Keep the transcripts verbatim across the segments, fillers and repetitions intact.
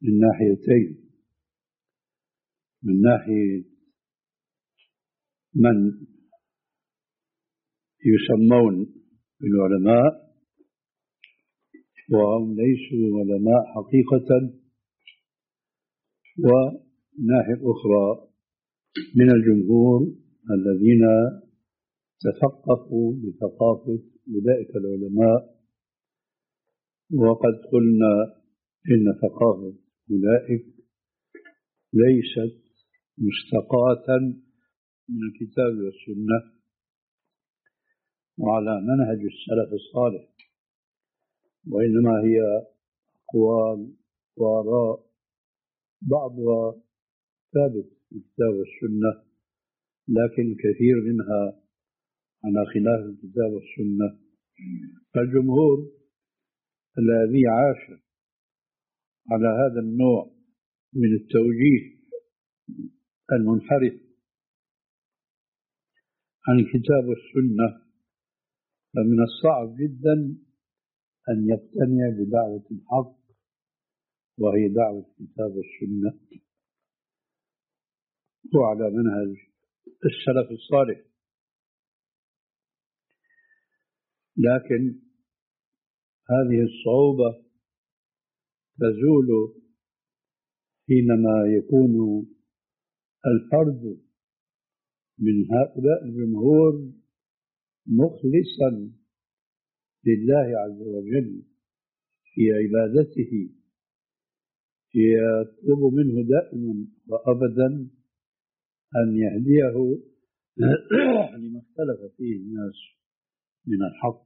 من ناحيتين. من ناحية من يسمون بالعلماء وهم ليسوا علماء حقيقة، وناحية أخرى من الجمهور الذين تثقفوا بثقافة أولئك العلماء. وقد قلنا إن ثقافة أولئك ليست مستقاة من الكتاب والسنة وعلى منهج السلف الصالح، وإنما هي أقوال وآراء بعضها ثابت في الكتاب والسنة، لكن الكثير منها على خلاف الكتاب والسنة. فالجمهور الذي عاش على هذا النوع من التوجيه المنحرف عن الكتاب والسنة فمن الصعب جدا أن يقتنع بدعوة الحق وهي دعوة الكتاب والسنة وعلى منهج السلف الصالح. لكن هذه الصعوبة تزول حينما يكون الفرد من هؤلاء الجمهور مخلصا لله عز وجل في عبادته، يطلب منه دائما وأبدا أن يهديه لما اختلف فيه الناس من الحق.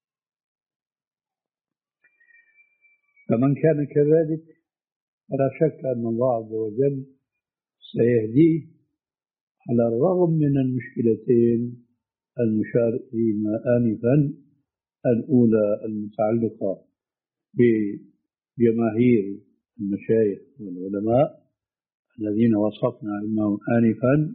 فمن كان كذلك فلا شك أن الله عز وجل سيهديه على الرغم من المشكلتين المشار إليهما آنفا، الأولى المتعلقة بجماهير المشايخ والعلماء الذين وصفنا علمهم آنفا،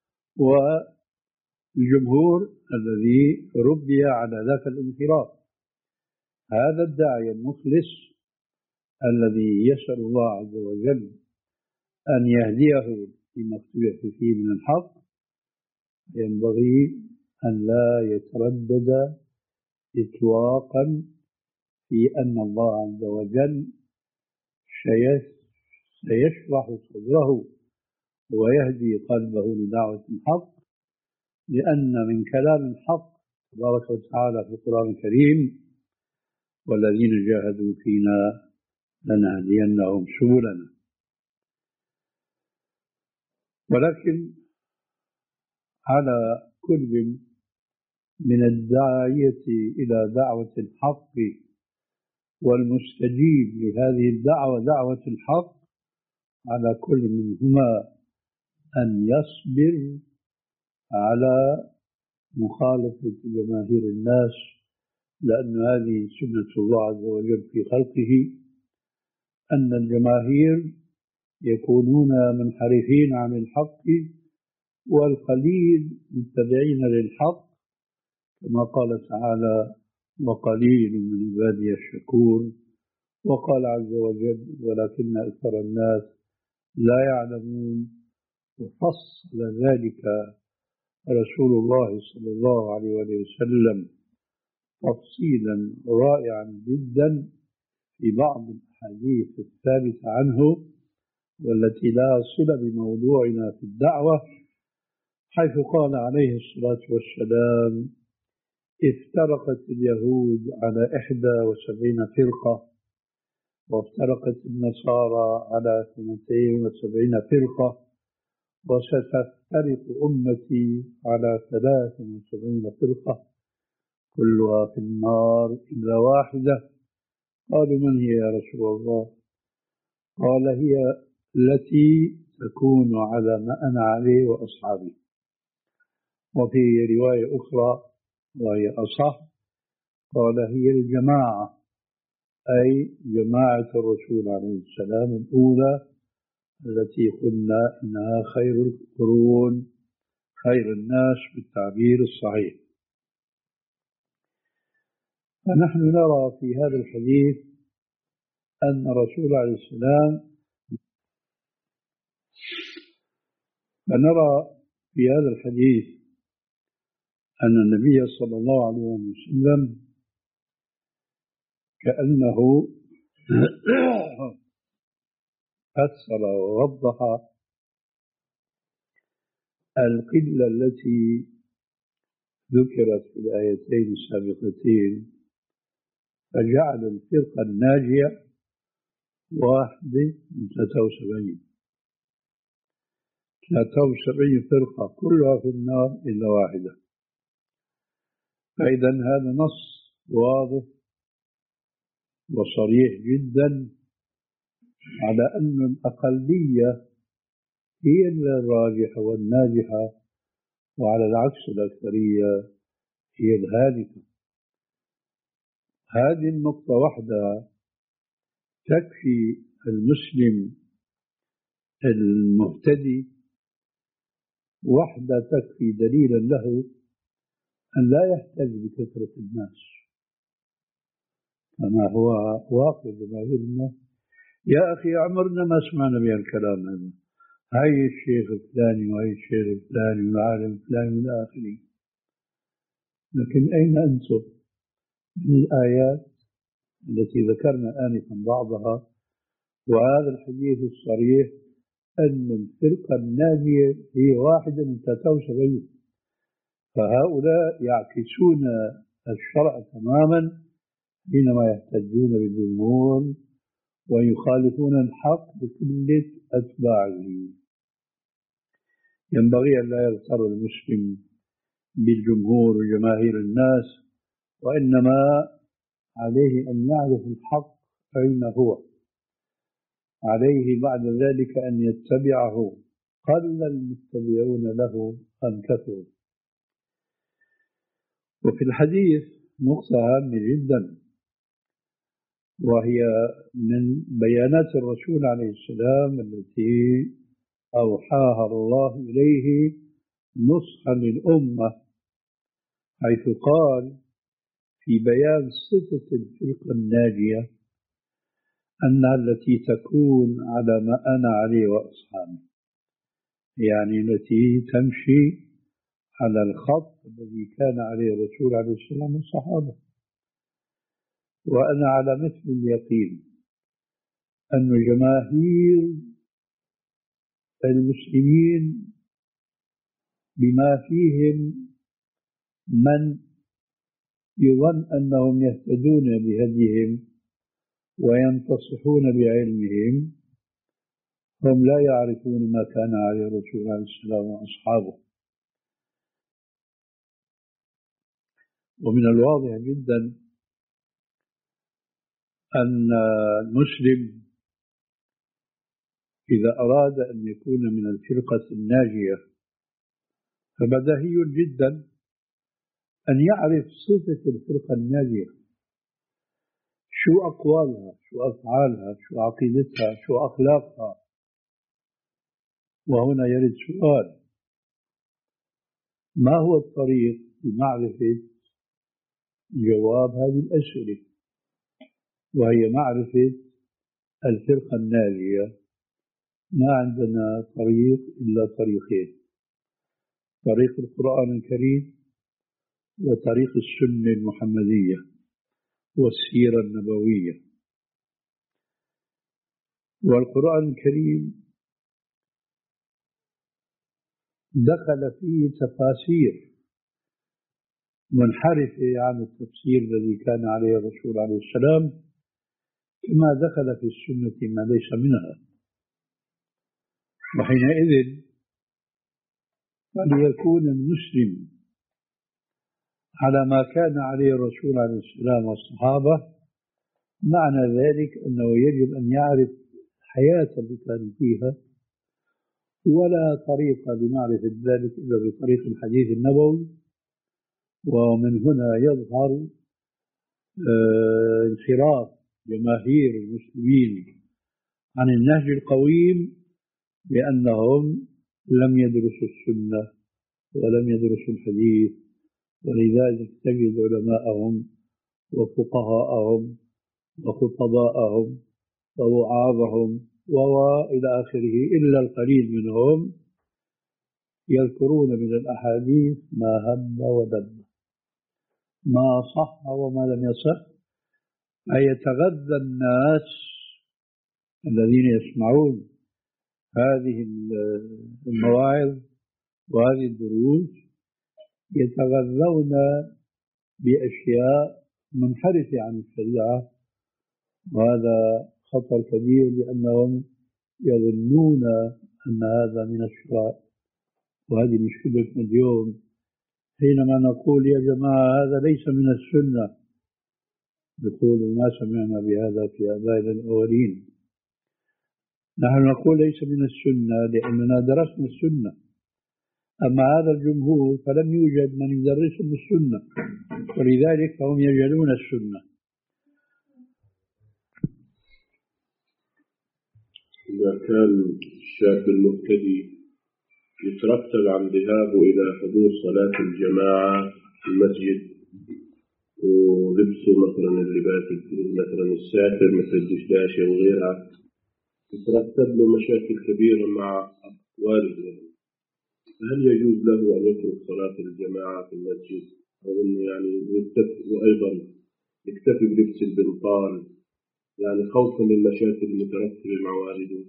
والجمهور الذي ربي على ذاك الانحراف. هذا الداعي المخلص الذي يسأل الله عز وجل أن يهديه فيما اختلف فيه من الحق ينبغي أن لا يتردد إطلاقا في أن الله عز وجل سيشرح صدره ويهدي قلبه لدعوة الحق، لأن من كلام الحق تبارك وتعالى في القرآن الكريم: والذين جاهدوا فينا لنهدينهم سبلنا. ولكن على كل من الداعية إلى دعوة الحق والمستجيب لهذه الدعوة دعوة الحق، على كل منهما أن يصبر على مخالفة جماهير الناس، لأن هذه سنة الله عز وجل في خلقه، أن الجماهير يكونون منحرفين عن الحق والقليل متبعين للحق، كما قال تعالى: وقليل من عبادي الشكور. وقال عز وجل: ولكن أكثر الناس لا يعلمون. وفصل ذلك رسول الله صلى الله عليه وسلم تفصيلا رائعا جدا في بعض الأحاديث الثابتة عنه والتي لا صلة بموضوعنا في الدعوة، حيث قال عليه الصلاة والسلام: افترقت اليهود على إحدى وسبعين فرقة، وافترقت النصارى على اثنتين وسبعين فرقة، وستفترق أمتي على ثلاث وسبعين فرقة كلها في النار إلا واحدة. قالوا: من هي يا رسول الله؟ قال: هي التي تكون على ما أنا عليه وأصحابي. وفي رواية أخرى وهي أصح قال: هي الجماعة، أي جماعة الرسول عليه السلام الأولى التي قلنا إنها خير القرون، خير الناس بالتعبير الصحيح. فنحن نرى في هذا الحديث أن الرسول عليه السلام فنرى في هذا الحديث أن النبي صلى الله عليه وسلم كأنه فسر ووضح القلة التي ذكرت في الآيتين السابقتين، فجعل الفرقة الناجية واحدة من ثلاثة وسبعين ثلاثة وسبعين فرقة كلها في النار إلا واحدة. فإذا هذا نص واضح وصريح جدا على أن الأقلية هي الراجحة والناجحة، وعلى العكس الأكثرية هي الهالكة. هذه النقطة واحدة تكفي المسلم المهتدي، واحدة تكفي دليلا له أن لا يحتاج بكثرة الناس كما هو واقع جماهير الناس. يا أخي عمرنا ما سمعنا بهالكلام هذا، هاي الشيخ الفلاني وهي الشيخ الفلاني والعالم الفلاني إلى آخره. لكن أين أنتم من الآيات التي ذكرنا آنفا بعضها، وهذا الحديث الصريح أن الفرقة الناجية هي واحدة من ثلاثة وسبعين. فهؤلاء يعكسون الشرع تماما حينما يحتجون بالجمهور ويخالفون الحق بكل أتباعه. ينبغي أن لا يغتر المسلم بالجمهور وجماهير الناس، وإنما عليه أن يعرف الحق أين هو، عليه بعد ذلك أن يتبعه، قل المتبعون له أم كثروا. وفي الحديث نقطة هامة جدا، وهي من بيانات الرسول عليه السلام التي أوحاها الله إليه نصحا للأمة، حيث قال في بيان صفة الفرقة الناجية أنها التي تكون على ما أنا عليه وأصحابي، يعني التي تمشي على الخط الذي كان عليه الرسول عليه السلام والصحابة. وأنا على مثل اليقين أن جماهير المسلمين بما فيهم من يظن أنهم يهتدون بهديهم وينتصحون بعلمهم، هم لا يعرفون ما كان عليه الرسول عليه السلام وأصحابه. ومن الواضح جدا أن المسلم إذا أراد أن يكون من الفرقة الناجية فبديهي جدا أن يعرف صفة الفرقة الناجية، شو أقوالها، شو أفعالها، شو عقيدتها، شو أخلاقها. وهنا يرد سؤال: ما هو الطريق لمعرفة جواب هذه الأسئلة؟ وهي معرفة الفرقة الناجية. ما عندنا طريق إلا طريقين: طريق القرآن الكريم وطريق السنة المحمدية والسيرة النبوية. والقرآن الكريم دخل فيه تفاسير منحرفة عن التفسير الذي كان عليه الرسول عليه السلام، كما دخل في السنة ما ليس منها. وحينئذ فليكون المسلم على ما كان عليه الرسول عليه السلام والصحابة، معنى ذلك أنه يجب أن يعرف الحياة التي كانوا فيها، ولا طريق لمعرفة ذلك إلا بطريق الحديث النبوي. ومن هنا يظهر انحراف جماهير المسلمين عن النهج القويم، لأنهم لم يدرسوا السنة ولم يدرسوا الحديث. ولذلك تجد علماءهم وفقهاءهم وخطباءهم ووعاظهم وإلى آخره إلا القليل منهم يذكرون من الأحاديث ما هب ودب، ما صح وما لم يصح، أي يتغذى الناس الذين يسمعون هذه المواعظ وهذه الدروس يتغذون بأشياء منحرفة عن الشريعة، وهذا خطر كبير لأنهم يظنون أن هذا من الشرع. وهذه مشكلتنا اليوم حينما نقول يا جماعة هذا ليس من السنة، يقولوا ما سمعنا بهذا في آبائنا الأولين. نحن نقول ليس من السنة لأننا درسنا السنة، أما هذا الجمهور فلم يوجد من يدرسهم السنة، ولذلك هم يجهلون السنة. إذا كان الشاب المبتدئ يترتب عن ذهابه إلى حضور صلاة الجماعة في المسجد ولبسه مثلا اللباس مثلا الساتر مثل الدشداشة وغيرها، يترتب له مشاكل كبيرة مع والده، هل يجوز له أن يترك صلاة الجماعة في المسجد أو أنه يعني يكتفي وأيضا يكتفي بلبس البنطال يعني خوفا من المشاكل المترتبة مع والده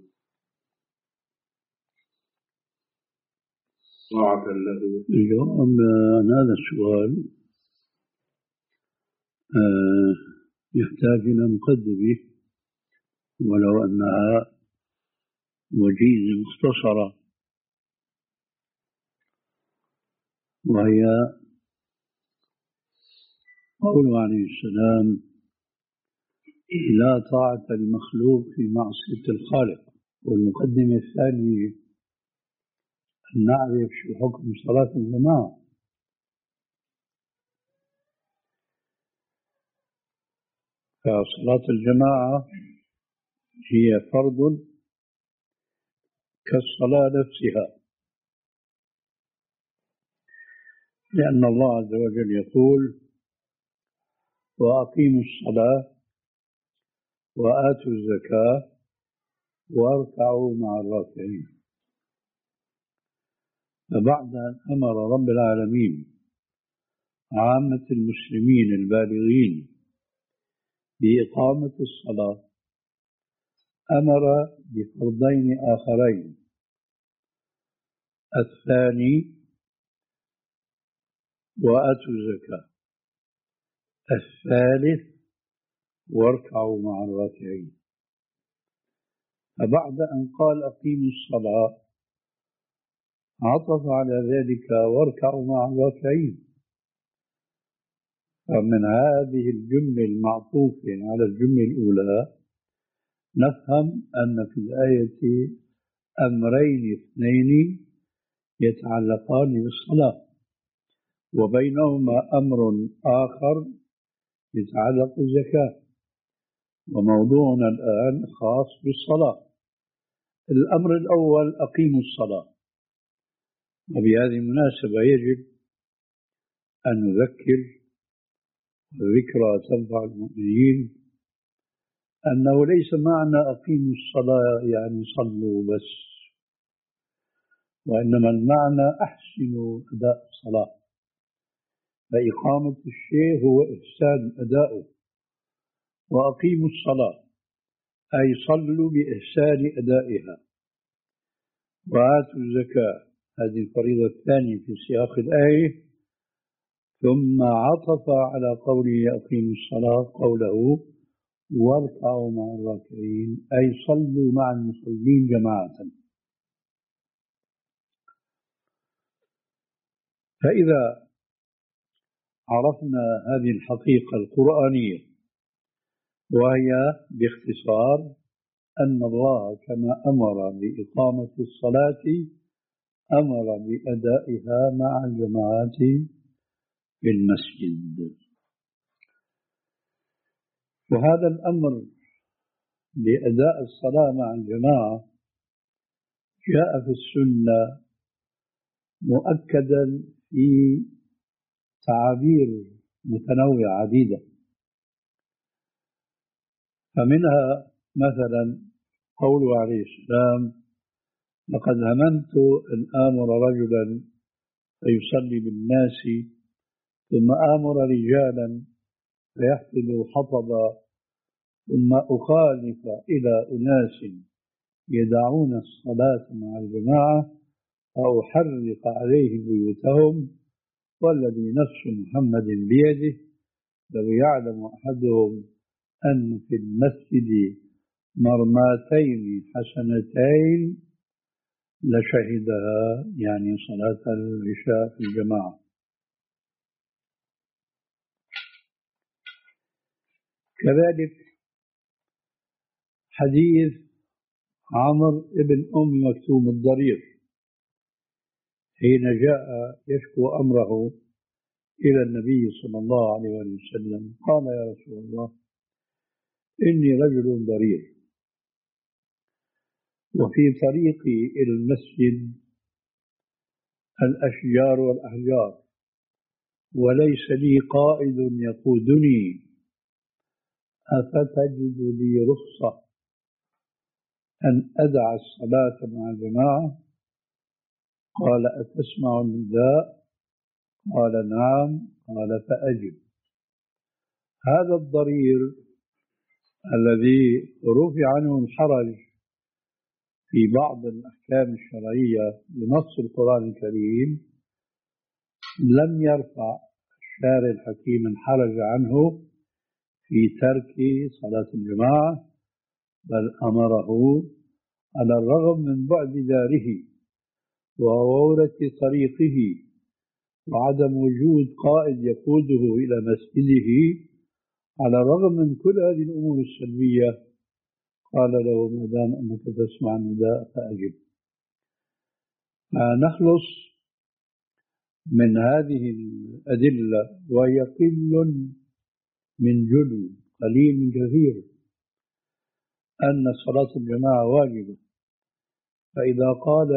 طاعة له؟ الجواب عن هذا السؤال آه يحتاج إلى مقدمة ولو أنها وجيزة مختصرة، وهي قوله عليه السلام لا طاعة المخلوق في معصية الخالق. والمقدمة الثانية أن نعرف شو حكم صلاة الجماعة. فصلاة الجماعة هي فرض كالصلاة نفسها، لأن الله عز وجل يقول وأقيموا الصلاة وآتوا الزكاة واركعوا مع الراكعين. فبعد أن أمر رب العالمين عامة المسلمين البالغين بإقامة الصلاة أمر بفرضين آخرين: الثاني وآتوا الزكاة، الثالث واركعوا مع الراكعين. فبعد أن قال أقيموا الصلاة عطف على ذلك واركعوا مع الراكعين. فمن هذه الجملة المعطوفة على الجملة الأولى نفهم أن في الآية أمرين اثنين يتعلقان بالصلاة، وبينهما أمر آخر يتعلق بالزكاة، وموضوعنا الآن خاص بالصلاة. الأمر الأول أقيموا الصلاة، وبهذه المناسبة يجب أن نذكر ذكرى تنفع المؤمنين أنه ليس معنى أقيموا الصلاة يعني صلوا بس، وإنما المعنى أحسنوا أداء الصلاة. فإقامة الشيء هو إحسان أداؤه، وأقيموا الصلاة أي صلوا بإحسان أدائها، وآتوا الزكاة هذه الفريضة الثانية في سياق الآية. ثم عطف على قوله أقيموا الصلاة قوله واركعوا مع الراكعين أي صلوا مع المصلين جماعة. فإذا عرفنا هذه الحقيقة القرآنية، وهي باختصار أن الله كما أمر بإقامة الصلاة أمر بأدائها مع الجماعات في المسجد. وهذا الأمر بأداء الصلاة مع الجماعة جاء في السنة مؤكدا في تعابير متنوعة عديدة. فمنها مثلا قوله عليه السلام لقد هممت أن آمر رجلا فيصلي بالناس، ثم آمر رجالا فيحفظوا حطبا، ثم أخالف إلى أناس يدعون الصلاة مع الجماعة فأحرق عليهم بيوتهم، والذي نفس محمد بيده لو يعلم أحدهم أن في المسجد مرماتين حسنتين لشهدها، يعني صلاة العشاء في الجماعة. كذلك حديث عمرو بن أم مكتوم الضرير حين جاء يشكو أمره إلى النبي صلى الله عليه وسلم، قال: يا رسول الله، إني رجل ضرير، وفي طريقي إلى المسجد الأشجار والأحجار، وليس لي قائد يقودني، أفتجد لي رخصة أن أدع الصلاة مع الجماعة؟ قال: أتسمع النداء؟ قال: نعم. قال: فأجب. هذا الضرير الذي رفع عنه الحرج في بعض الأحكام الشرعية بنص القرآن الكريم، لم يرفع الشارع الحكيم الحرج عنه في ترك صلاة الجماعة، بل أمره على الرغم من بعد داره وغورة طريقه وعدم وجود قائد يقوده إلى مسجده، على الرغم من كل هذه الأمور السلبية قال له: ما دام أنك تسمع النداء فأجب. نخلص من هذه الأدلة، وهي قل من جل، قليل من كثير، أن صلاة الجماعة واجبة. فإذا قال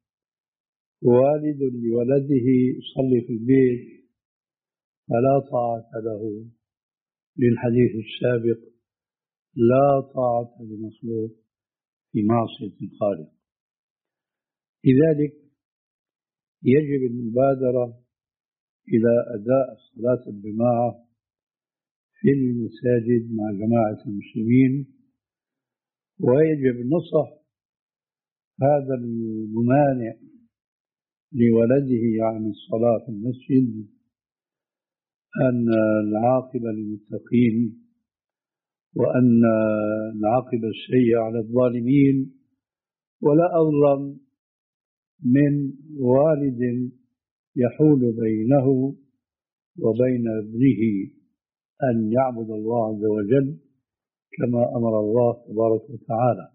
والد لولده صلي في البيت فلا طاعة له، للحديث السابق: لا طاعة لمخلوق في معصية الخالق. لذلك يجب المبادرة إلى أداء صلاة الجماعة في المساجد مع جماعة المسلمين، ويجب نصح هذا الممانع لولده عن الصلاة في المسجد أن العاقبة للمتقين، وأن العاقبة السيئة على الظالمين، ولا أظلم من والد يحول بينه وبين ابنه أن يعبد الله عز وجل كما أمر الله تبارك وتعالى.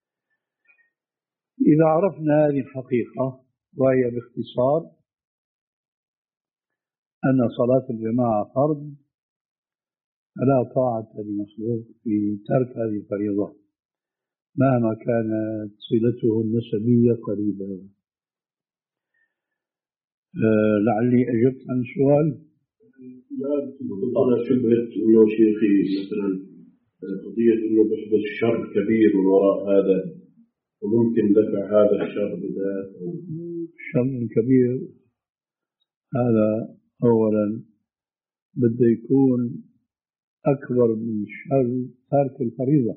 إذا عرفنا هذه الحقيقة، وهي باختصار أن صلاة الجماعة فرض، فلا طاعة لمخلوق في ترك هذه الفريضة مهما كانت صلته النسبية قريبة. أه لعلي أجبت عن السؤال. لا أنا شبهت إنه شيخي مثلا قضية إنه بيحدث شر كبير من وراء هذا، وممكن دفع هذا الشر بذاته. الشر الكبير هذا أولا بده يكون أكبر من شر ترك الفريضة،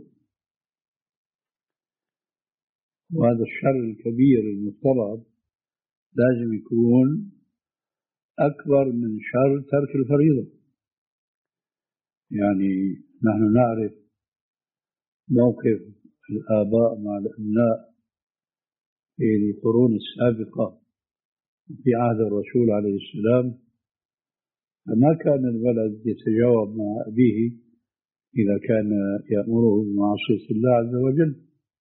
وهذا الشر الكبير المفترض لازم يكون أكبر من شر ترك الفريضة. يعني نحن نعرف موقف الآباء مع الأبناء في القرون السابقة في عهد الرسول عليه السلام، فما كان الولد يتجاوب مع أبيه إذا كان يأمره بمعصية الله عز وجل.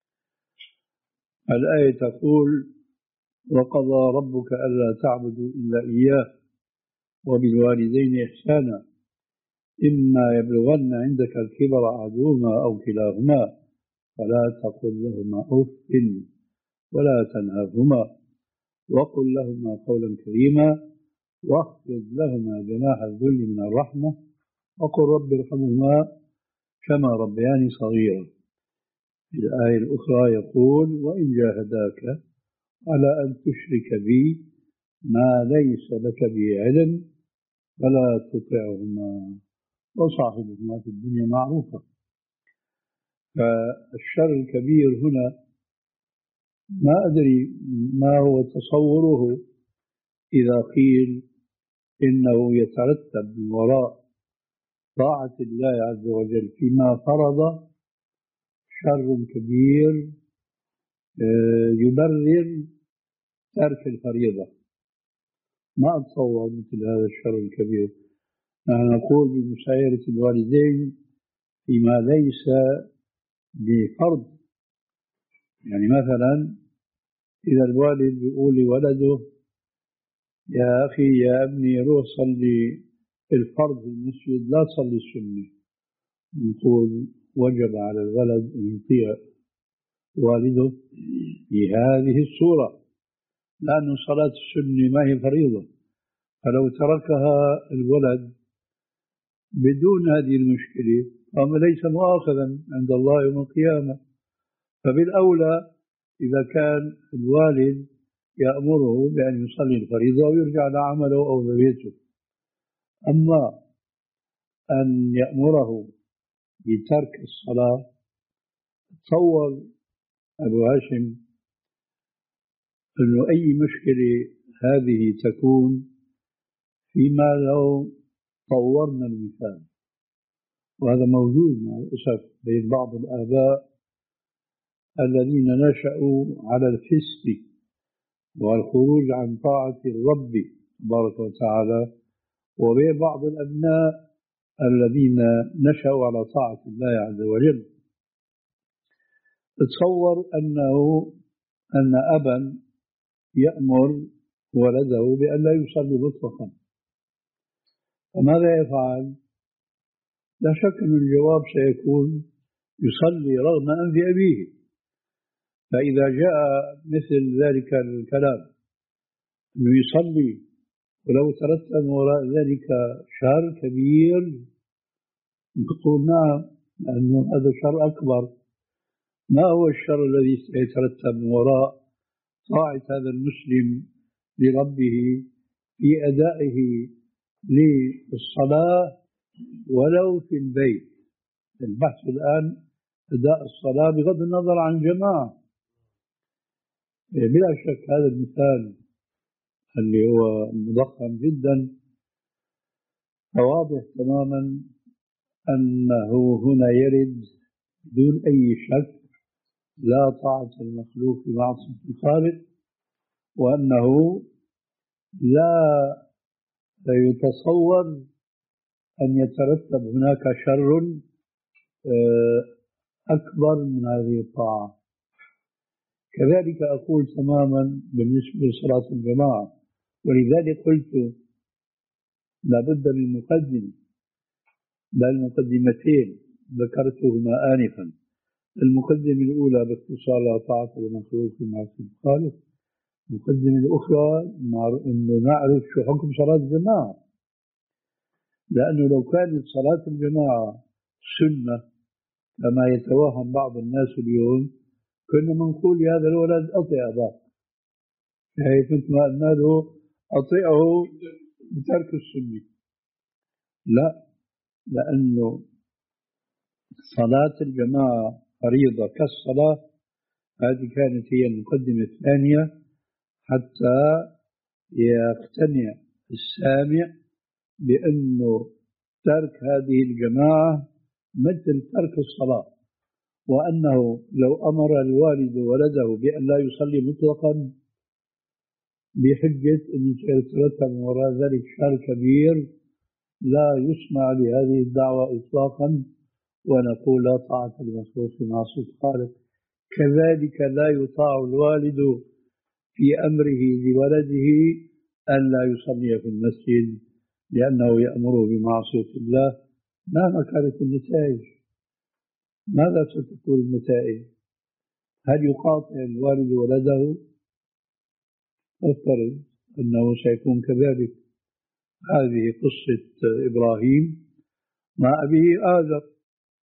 الآية تقول: وقضى ربك ألا تعبدوا إلا إياه وبالوالدين إحسانا إما يبلغن عندك الكبر أحدهما أو كلاهما فلا تقل لهما أف ولا تنهرهما وقل لهما قولا كريما واخفض لهما جناح الذل من الرحمة وقل رب ارحمهما كما ربياني صغيرا. في الآية الأخرى يقول: وإن جاهداك على أن تشرك بي ما ليس لك به علم فلا تطعهما وصاحبهما في الدنيا معروفة. فالشر الكبير هنا ما أدري ما هو تصوره إذا قيل إنه يترتب من وراء طاعة الله عز وجل فيما فرض شر كبير يبرر ترك الفريضة. ما أتصور مثل هذا الشر الكبير. نحن نقول بمسايرة الوالدين فيما ليس بفرض. يعني مثلا إذا الوالد يقول لولده يا أخي يا ابني روح صلي الفرض في المسجد لا تصلي السنة، نقول وجب على الولد أن يطيع والده في هذه الصورة، لأن صلاة السنة ما هي فريضة، فلو تركها الولد بدون هذه المشكلة فهو ليس مؤاخذا عند الله يوم القيامة. فبالأولى إذا كان الوالد يأمره بأن يصلي الفريضة ويرجع لعمله أو لبيته. أما أن يأمره بترك الصلاة، تصور أبو هاشم أنه أي مشكلة هذه تكون فيما لو طورنا المثال، وهذا موجود مع الأسف بين بعض الآباء الذين نشأوا على الفسق والخروج عن طاعة الرب تبارك وتعالى، وبين بعض الأبناء الذين نشأوا على طاعة الله عز وجل. تصور أنه أن أبا يأمر ولده بأن لا يصلي مطلقا، فماذا يفعل؟ لا شك أن الجواب سيكون يصلي رغم أنف أبيه. فإذا جاء مثل ذلك الكلام أنه يصلي ولو ترتب وراء ذلك شر كبير، نقول نعم، لأنه هذا شر أكبر. ما هو الشر الذي سيترتب من وراء طاعة هذا المسلم لربه في أدائه للصلاة ولو في البيت؟ البحث الآن أداء الصلاة بغض النظر عن جماعة. بلا شك هذا المثال اللي هو مضخم جدا واضح تماما أنه هنا يرد دون أي شك لا طاعة المخلوق بمعصية الخالق، وأنه لا يتصور أن يترتب هناك شر أكبر من هذه الطاعة. كذلك أقول تماما بالنسبة لصلاة الجماعة، ولذلك قلت لابد من مقدمة، بل مقدمتين ذكرتهما آنفا. المقدمة الأولى باختصار لا طاعة المخلوق في معصية الخالق. المقدمة الأخرى أنه نعرف شو حكم صلاة الجماعة، لأنه لو كانت صلاة الجماعة سنة كما يتوهم بعض الناس اليوم كنا نقول يا هذا الولد أطيع أباك، حيث مثل ما قلنا له أطيعه بترك السنة. لا، لأنه صلاة الجماعة فريضة كالصلاة. هذه كانت هي المقدمة الثانية حتى يقتنع السامع بأنه ترك هذه الجماعة مثل ترك الصلاة، وأنه لو أمر الوالد ولده بأن لا يصلي مطلقا بحجة أنه سيترتب من وراء ذلك شر كبير، لا يسمع لهذه الدعوة إطلاقا، ونقول لا طاعة لمخلوق في معصية الخالق. كذلك لا يطاع الوالد في أمره لولده أن لا يصلي في المسجد لأنه يأمره بمعصية الله. مهما كانت النتائج، ماذا ستكون النتائج؟ هل يقاطع الوالد ولده؟ أفترض أنه سيكون كذلك. هذه قصة إبراهيم مع أبيه آزر،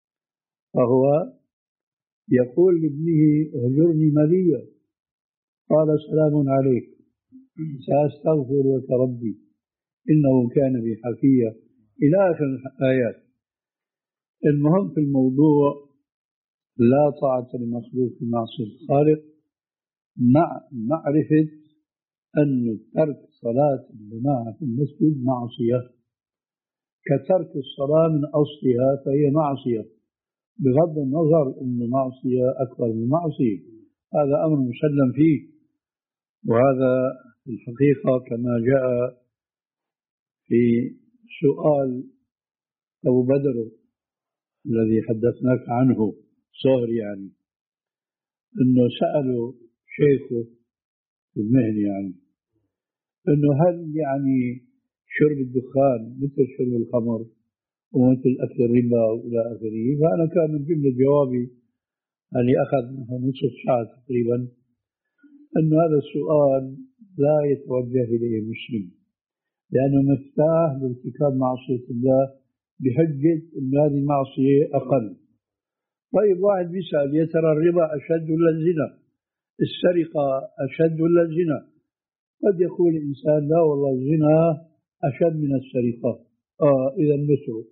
فهو يقول لابنه اهجرني مليا، قال سلام عليك سأستغفر لك ربي إنه كان بي حفيا إلى آخر الآيات. المهم في الموضوع لا طاعة لمخلوق في معصية الخالق، مع معرفة أن ترك صلاة الجماعة في المسجد معصية كترك الصلاة من أصلها، فهي معصية بغض النظر أن معصية أكبر من معصية، هذا أمر مسلم فيه. وهذا في الحقيقة كما جاء في سؤال أبو بدر الذي حدثناك عنه صهر، يعني أنه سألوا شيخه في المهن يعني أنه هل يعني شرب الدخان مثل شرب الخمر ومثل أكل الربا وإلى آخره؟ فأنا كان من جملة جوابي اللي أخذ نصف ساعة تقريبا أن هذا السؤال لا يتوجه إليه مسلم، لأنه مفتاح لارتكاب معصية الله بحجة أن هذه المعصية أقل. طيب واحد بيسأل يا ترى الربا أشد ولا الزنا؟ السرقة أشد ولا الزنا؟ قد يقول الإنسان لا والله الزنا أشد من السرقة، آه إذا نسرق.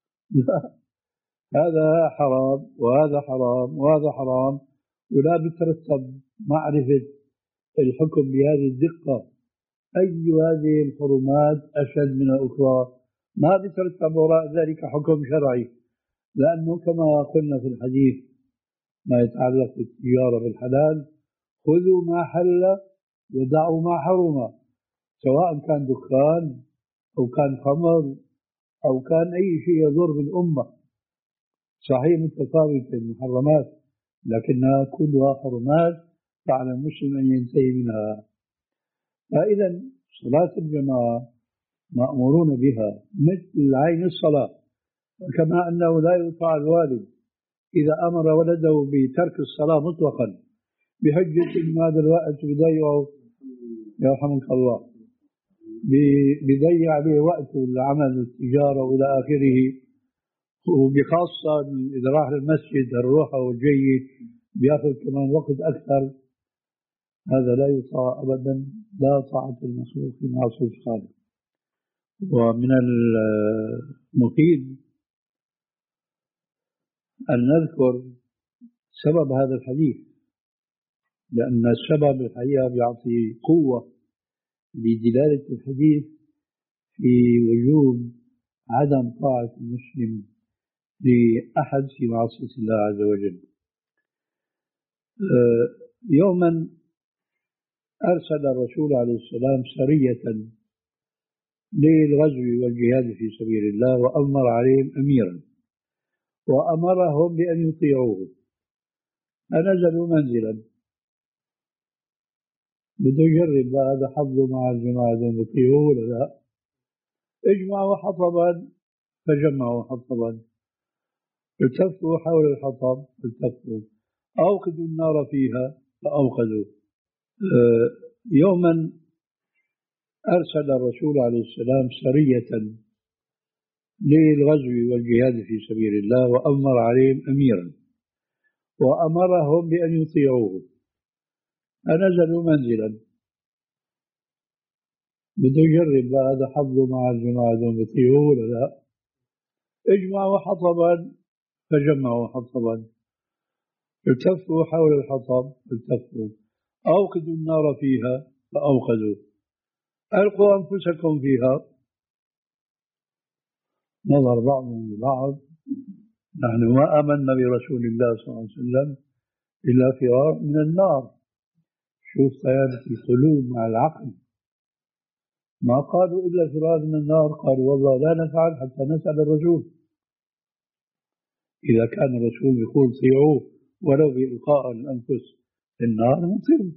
هذا حرام وهذا حرام وهذا حرام، ولا بترتب معرفة الحكم بهذه الدقة أي هذه الحرمات أشد من الأخرى، ما بترتب وراء ذلك حكم شرعي، لأنه كما قلنا في الحديث ما يتعلق بالتجارة بالحلال: خذوا ما حل ودعوا ما حرم، سواء كان دخان أو كان خمر أو كان أي شيء يضر بالأمة. صحيح متفاوتة المحرمات لكنها كلها حرمات فعلى المسلم أن ينتهي منها. فإذا صلاة الجماعة مأمورون بها مثل عين الصلاة، كما أنه لا يطاع الوالد إذا أمر ولده بترك الصلاة مطلقا بحجة إن هذا الوقت بيضيعه يرحمك الله، بيضيع عليه وقته العمل التجارة وإلى آخره، وبخاصة إذا راح للمسجد الروحة والجي بياخذ كمان وقت أكثر. هذا لا يطاع أبدا، لا طاعة المخلوق في معصية الخالق. ومن المفيد أن نذكر سبب هذا الحديث، لأن السبب الحقيقة بيعطي قوة لدلالة الحديث في وجوب عدم طاعة المسلم لأحد في معصية الله عز وجل. يوما أرسل الرسول عليه السلام سرية للغزو والجهاد في سبيل الله، وأمر عليهم أميرا وأمرهم بأن يطيعوه. فنزلوا منزلا بده يجرب هذا حظه مع الجماعة دون يطيعوه ولا لا. اجمعوا حطبا فجمعوا حطبا، التفوا حول الحطب التفوا، أوقدوا النار فيها فأوقدوا. يوما أرسل الرسول عليه السلام سرية للغزو والجهاد في سبيل الله، وأمر عليهم أميرا وأمرهم بأن يطيعوه. فنزلوا منزلا بده يجرب هذا حظه مع الجماعة دون يطيعوه ولا لا. اجمعوا حطبا فجمعوا حطبا، التفوا حول الحطب التفوا، أوقدوا النار فيها فأوقدوا، ألقوا أنفسكم فيها. نظر بعضهم لبعض: نحن ما آمنا برسول الله صلى الله عليه وسلم إلا فرار من النار. شوف صيانة القلوب مع العقل، ما قالوا إلا فرار من النار، قالوا والله لا نفعل حتى نسأل الرسول. إذا كان الرسول يقول طيعوه ولو بإلقاء الأنفس في النار نطيعه.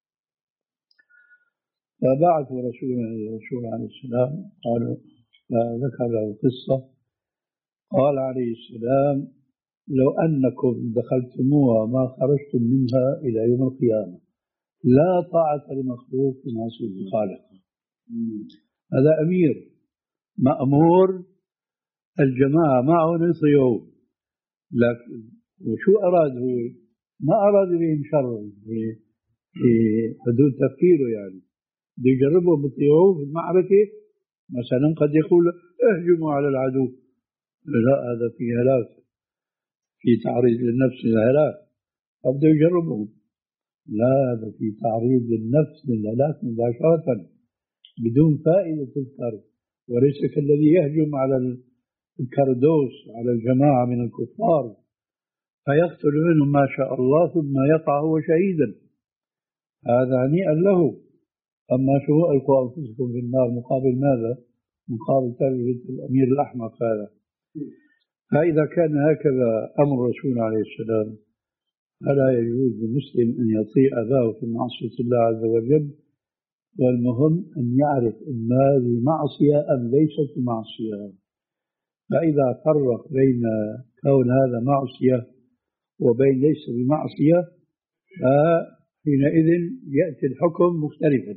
فبعثوا رسولا الرسول عليه السلام، قالوا فذكر له قصة. قال عليه السلام: لو أنكم دخلتموها ما خرجتم منها إلى يوم القيامة، لا طاعة لمخلوق في معصية الخالق. هذا أمير مأمور الجماعة معه يطيعوه، لكن وشو أراد هو؟ ما أراد بهم شر، في حدود تفكيره، يعني بده يجربوا بيطيعوه في المعركة، مثلا قد يقول اهجموا على العدو، لا هذا في هلاك، في تعريض للنفس للهلاك، فبده يجربهم. لا، هذا في تعريض للنفس للهلاك مباشرة بدون فائدة تذكر، وليس كالذي يهجم على الكردوس على الجماعة من الكفار فيقتل منهم ما شاء الله ثم يقع هو شهيدا، هذا هنيئا له. أما شو ألقوا أنفسكم في النار مقابل ماذا؟ مقابل تربية الأمير الأحمق هذا. فإذا كان هكذا أمر الرسول عليه السلام فلا يجوز للمسلم أن يطيع أباه في معصية الله عز وجل، والمهم أن يعرف أن هذه معصية أم ليست معصية. فإذا فرق بين كون هذا معصية وبين ليس بمعصية فحينئذ يأتي الحكم مختلفا.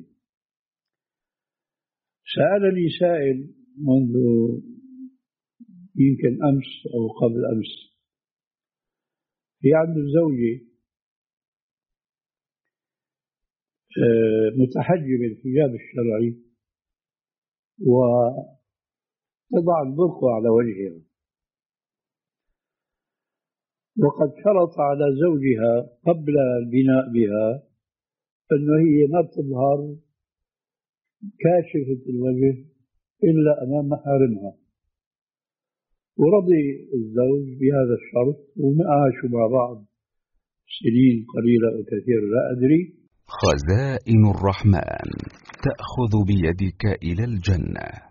سألني سائل منذ يمكن أمس أو قبل أمس، في عنده زوجة متحجبة الحجاب الشرعي وتضع البرقع على وجهها، وقد شرط على زوجها قبل البناء بها أنه هي ما تظهر كاشفة الوجه إلا أمام محارمها، ورضي الزوج بهذا الشرط وعاشوا مع بعض سنين قليلة أو كثيرة لا أدري. خزائن الرحمن تأخذ بيدك إلى الجنة.